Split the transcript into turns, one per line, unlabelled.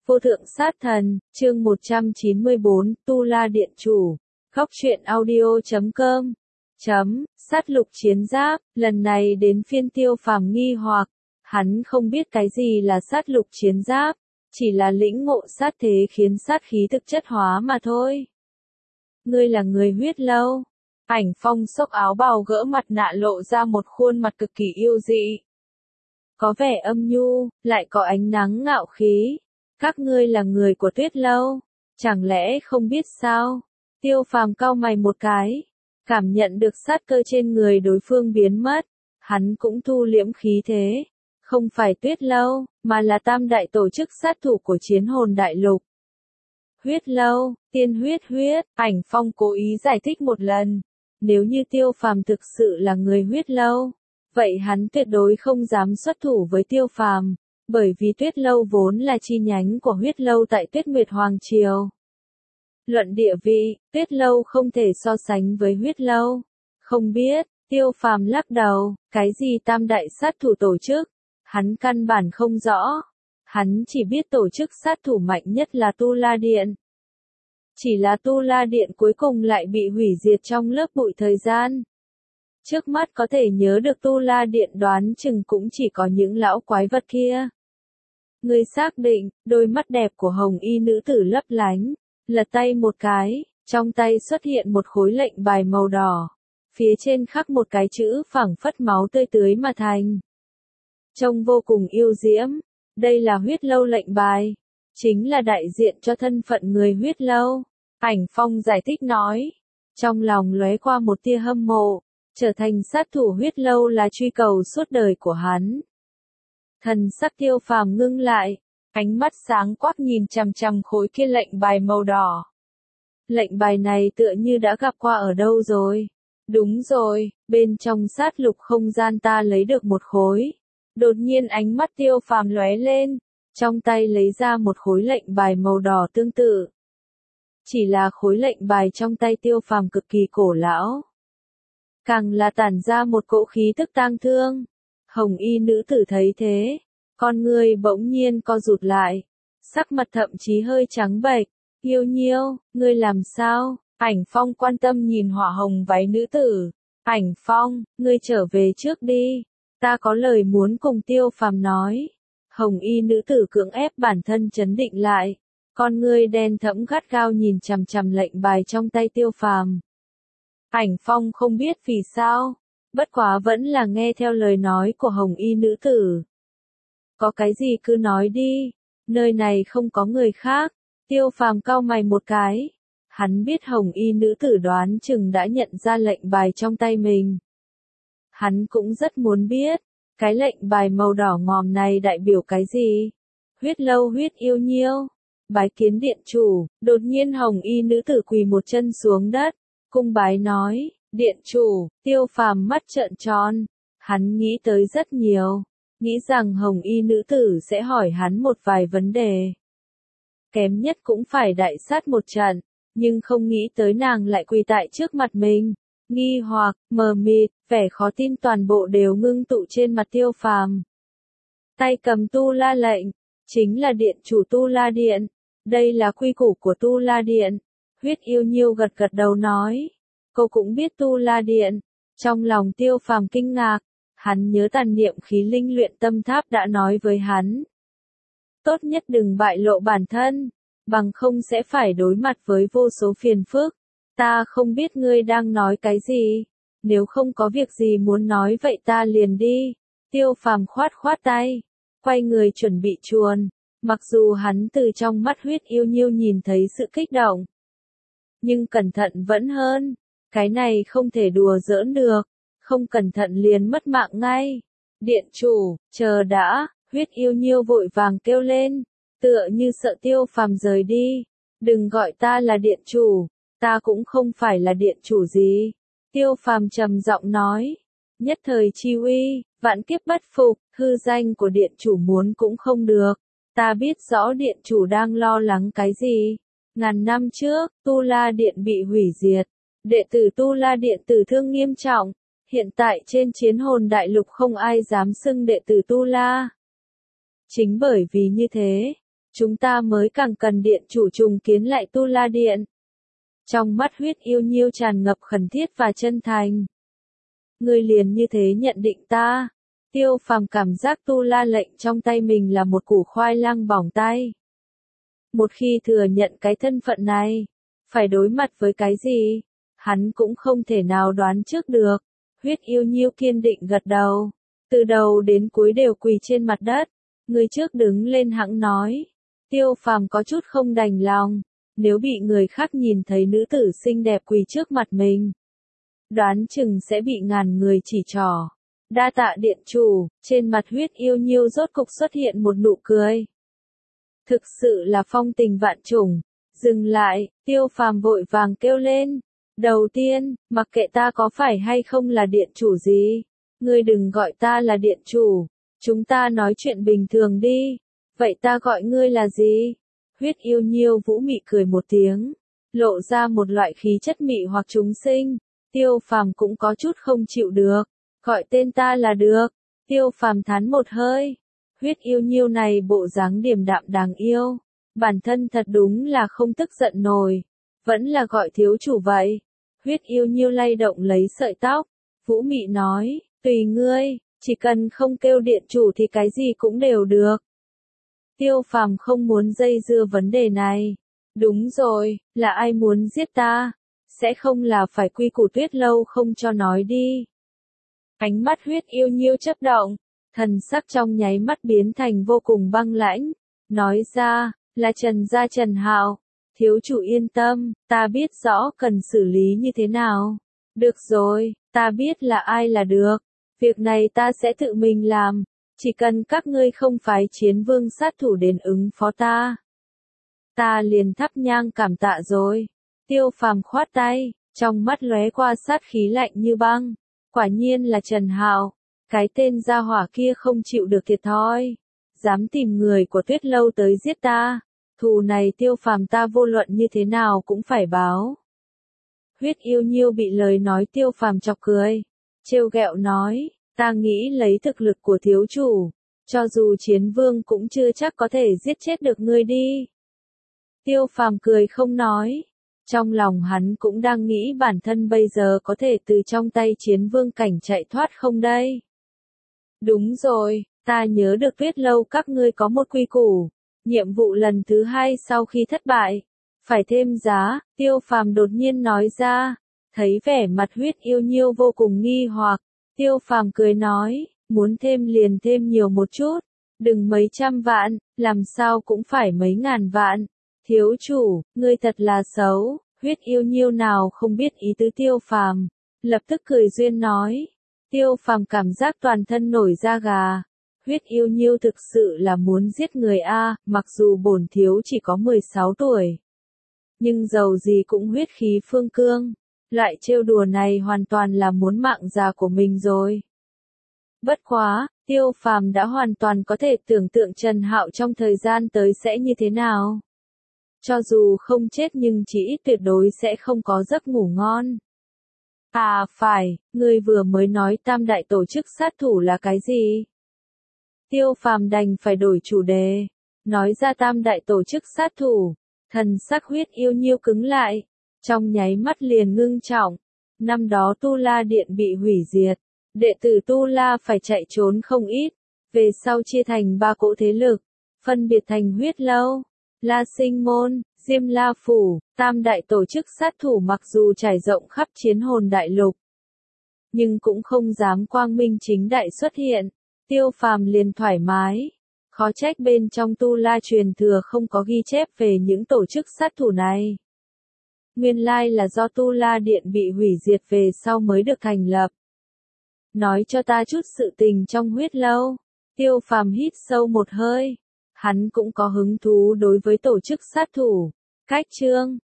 Vô thượng sát thần, chương 194, Tu La Điện Chủ. Khóc truyện audio.com. Sát lục chiến giáp, lần này đến phiên Tiêu Phàm nghi hoặc, hắn không biết cái gì là sát lục chiến giáp, chỉ là lĩnh ngộ sát thế khiến sát khí thực chất hóa mà thôi. Ngươi là người huyết lâu. Ảnh Phong xốc áo bào gỡ mặt nạ lộ ra một khuôn mặt cực kỳ yêu dị. Có vẻ âm nhu, lại có ánh nắng ngạo khí. Các ngươi là người của Tuyết lâu, chẳng lẽ không biết sao? Tiêu Phàm cau mày một cái, cảm nhận được sát cơ trên người đối phương biến mất, hắn cũng thu liễm khí thế, không phải Tuyết lâu, mà là tam đại tổ chức sát thủ của Chiến Hồn Đại Lục. Huyết lâu, tiên huyết, Ảnh Phong cố ý giải thích một lần, nếu như Tiêu Phàm thực sự là người huyết lâu, vậy hắn tuyệt đối không dám xuất thủ với Tiêu Phàm. Bởi vì Tuyết lâu vốn là chi nhánh của huyết lâu tại Tuyết Nguyệt Hoàng Triều. Luận địa vị, Tuyết lâu không thể so sánh với huyết lâu. Không biết, Tiêu Phàm lắc đầu, cái gì tam đại sát thủ tổ chức, hắn căn bản không rõ. Hắn chỉ biết tổ chức sát thủ mạnh nhất là Tu La Điện. Chỉ là Tu La Điện cuối cùng lại bị hủy diệt trong lớp bụi thời gian. Trước mắt có thể nhớ được Tu La Điện đoán chừng cũng chỉ có những lão quái vật kia. Ngươi xác định, đôi mắt đẹp của hồng y nữ tử lấp lánh, lật tay một cái, trong tay xuất hiện một khối lệnh bài màu đỏ, phía trên khắc một cái chữ phảng phất máu tươi tưới mà thành. Trông vô cùng yêu diễm, đây là huyết lâu lệnh bài, chính là đại diện cho thân phận người huyết lâu. Ảnh Phong giải thích nói, trong lòng lóe qua một tia hâm mộ, trở thành sát thủ huyết lâu là truy cầu suốt đời của hắn. Thần sắc Tiêu Phàm ngưng lại, ánh mắt sáng quắc nhìn chằm chằm khối kia lệnh bài màu đỏ. Lệnh bài này tựa như đã gặp qua ở đâu rồi? Đúng rồi, bên trong sát lục không gian ta lấy được một khối. Đột nhiên ánh mắt Tiêu Phàm lóe lên, trong tay lấy ra một khối lệnh bài màu đỏ tương tự. Chỉ là khối lệnh bài trong tay Tiêu Phàm cực kỳ cổ lão. Càng là tản ra một cỗ khí tức tang thương. Hồng y nữ tử thấy thế, con người bỗng nhiên co rụt lại, sắc mặt thậm chí hơi trắng bệch. Yêu Nhiêu, ngươi làm sao? Ảnh Phong quan tâm nhìn hỏa hồng váy nữ tử. Ảnh Phong, ngươi trở về trước đi, ta có lời muốn cùng Tiêu Phàm nói. Hồng y nữ tử cưỡng ép bản thân trấn định lại, con ngươi đen thẫm gắt gao nhìn chằm chằm lệnh bài trong tay Tiêu Phàm. Ảnh Phong không biết vì sao, bất quá vẫn là nghe theo lời nói của hồng y nữ tử. Có cái gì cứ nói đi, nơi này không có người khác. Tiêu Phàm cau mày một cái, hắn biết hồng y nữ tử đoán chừng đã nhận ra lệnh bài trong tay mình. Hắn cũng rất muốn biết, cái lệnh bài màu đỏ ngòm này đại biểu cái gì? Huyết lâu huyết yêu nhiêu, bái kiến điện chủ. Đột nhiên hồng y nữ tử quỳ một chân xuống đất, cung bái nói, điện chủ. Tiêu Phàm mắt trợn tròn, hắn nghĩ tới rất nhiều, nghĩ rằng hồng y nữ tử sẽ hỏi hắn một vài vấn đề. Kém nhất cũng phải đại sát một trận, nhưng không nghĩ tới nàng lại quỳ tại trước mặt mình. Nghi hoặc, mờ mịt, vẻ khó tin toàn bộ đều ngưng tụ trên mặt Tiêu Phàm. Tay cầm Tu La lệnh, chính là điện chủ Tu La Điện, đây là quy củ của Tu La Điện. Huyết yêu nhiêu gật gật đầu nói, cô cũng biết Tu La Điện. Trong lòng Tiêu Phàm kinh ngạc, hắn nhớ tàn niệm khí linh luyện tâm tháp đã nói với hắn. Tốt nhất đừng bại lộ bản thân, bằng không sẽ phải đối mặt với vô số phiền phức. Ta không biết ngươi đang nói cái gì, nếu không có việc gì muốn nói vậy ta liền đi. Tiêu Phàm khoát khoát tay, quay người chuẩn bị chuồn, mặc dù hắn từ trong mắt huyết yêu nhiêu nhìn thấy sự kích động. Nhưng cẩn thận vẫn hơn, cái này không thể đùa giỡn được, không cẩn thận liền mất mạng ngay. Điện chủ, chờ đã, huyết yêu nhiêu vội vàng kêu lên, tựa như sợ Tiêu Phàm rời đi. Đừng gọi ta là điện chủ, ta cũng không phải là điện chủ gì. Tiêu Phàm trầm giọng nói, nhất thời chi uy, vạn kiếp bất phục, hư danh của điện chủ muốn cũng không được. Ta biết rõ điện chủ đang lo lắng cái gì. Ngàn năm trước, Tu La Điện bị hủy diệt, đệ tử Tu La Điện tử thương nghiêm trọng, hiện tại trên Chiến Hồn Đại Lục không ai dám xưng đệ tử Tu La. Chính bởi vì như thế, chúng ta mới càng cần điện chủ trùng kiến lại Tu La Điện. Trong mắt Huyết Yêu Nhiêu tràn ngập khẩn thiết và chân thành. Ngươi liền như thế nhận định ta. Tiêu Phàm cảm giác Tu La lệnh trong tay mình là một củ khoai lang bỏng tay. Một khi thừa nhận cái thân phận này, phải đối mặt với cái gì, hắn cũng không thể nào đoán trước được. Huyết Yêu Nhiêu kiên định gật đầu, từ đầu đến cuối đều quỳ trên mặt đất. Người trước đứng lên hẵng nói. Tiêu Phàm có chút không đành lòng, nếu bị người khác nhìn thấy nữ tử xinh đẹp quỳ trước mặt mình, đoán chừng sẽ bị ngàn người chỉ trỏ. Đa tạ điện chủ, trên mặt Huyết Yêu Nhiêu rốt cục xuất hiện một nụ cười. Thực sự là phong tình vạn trùng. Dừng lại, Tiêu Phàm vội vàng kêu lên. Đầu tiên, mặc kệ ta có phải hay không là điện chủ gì, ngươi đừng gọi ta là điện chủ, chúng ta nói chuyện bình thường đi. Vậy ta gọi ngươi là gì? Huyết Yêu Nhiêu vũ mị cười một tiếng, lộ ra một loại khí chất mị hoặc chúng sinh. Tiêu Phàm cũng có chút không chịu được, gọi tên ta là được. Tiêu Phàm thán một hơi. Huyết Yêu Nhiêu này bộ dáng điềm đạm đáng yêu, bản thân thật đúng là không tức giận nổi, vẫn là gọi thiếu chủ vậy. Huyết Yêu Nhiêu lay động lấy sợi tóc, vũ mị nói, tùy ngươi, chỉ cần không kêu điện chủ thì cái gì cũng đều được. Tiêu Phàm không muốn dây dưa vấn đề này. Đúng rồi, là ai muốn giết ta? Sẽ không là phải quy củ Tuyết Lâu không cho nói đi. Ánh mắt Huyết Yêu Nhiêu chớp động, thần sắc trong nháy mắt biến thành vô cùng băng lãnh, nói ra, là Trần gia Trần Hạo. Thiếu chủ yên tâm, ta biết rõ cần xử lý như thế nào. Được rồi, ta biết là ai là được. Việc này ta sẽ tự mình làm. Chỉ cần các ngươi không phái chiến vương sát thủ đến ứng phó ta, ta liền thắp nhang cảm tạ rồi. Tiêu Phàm khoát tay, trong mắt lóe qua sát khí lạnh như băng. Quả nhiên là Trần Hạo, cái tên gia hỏa kia không chịu được thiệt thòi, dám tìm người của Tuyết Lâu tới giết ta. Thù này Tiêu Phàm ta vô luận như thế nào cũng phải báo. Huyết Yêu Nhiêu bị lời nói Tiêu Phàm chọc cười, trêu ghẹo nói, ta nghĩ lấy thực lực của thiếu chủ, cho dù chiến vương cũng chưa chắc có thể giết chết được ngươi đi. Tiêu Phàm cười không nói, trong lòng hắn cũng đang nghĩ bản thân bây giờ có thể từ trong tay chiến vương cảnh chạy thoát không đây. Đúng rồi, ta nhớ được Tuyết Lâu các ngươi có một quy củ. Nhiệm vụ lần thứ 2 sau khi thất bại, phải thêm giá. Tiêu Phàm đột nhiên nói ra, thấy vẻ mặt Huyết Yêu Nhiêu vô cùng nghi hoặc. Tiêu Phàm cười nói, muốn thêm liền thêm nhiều một chút, đừng mấy trăm vạn, làm sao cũng phải mấy ngàn vạn. Thiếu chủ, ngươi thật là xấu. Huyết Yêu Nhiêu nào không biết ý tứ Tiêu Phàm, lập tức cười duyên nói. Tiêu Phàm cảm giác toàn thân nổi da gà. Huyết Yêu Nhiêu thực sự là muốn giết người a, mặc dù bổn thiếu chỉ có 16 tuổi. Nhưng dầu gì cũng huyết khí phương cương, loại trêu đùa này hoàn toàn là muốn mạng già của mình rồi. Bất quá, Tiêu Phàm đã hoàn toàn có thể tưởng tượng Trần Hạo trong thời gian tới sẽ như thế nào. Cho dù không chết nhưng chỉ ít tuyệt đối sẽ không có giấc ngủ ngon. À phải, ngươi vừa mới nói tam đại tổ chức sát thủ là cái gì? Tiêu Phàm đành phải đổi chủ đề, nói ra tam đại tổ chức sát thủ. Thần sắc Huyết Yêu Nhiêu cứng lại, trong nháy mắt liền ngưng trọng. Năm đó Tu La Điện bị hủy diệt, đệ tử Tu La phải chạy trốn không ít, về sau chia thành 3 cỗ thế lực, phân biệt thành Huyết Lâu, La Sinh Môn, Diêm La Phủ. Tam đại tổ chức sát thủ mặc dù trải rộng khắp chiến hồn đại lục, nhưng cũng không dám quang minh chính đại xuất hiện. Tiêu Phàm liền thoải mái, khó trách bên trong Tu La truyền thừa không có ghi chép về những tổ chức sát thủ này. Nguyên lai là do Tu La Điện bị hủy diệt về sau mới được thành lập. Nói cho ta chút sự tình trong Huyết Lâu. Tiêu Phàm hít sâu một hơi, hắn cũng có hứng thú đối với tổ chức sát thủ. Cách chương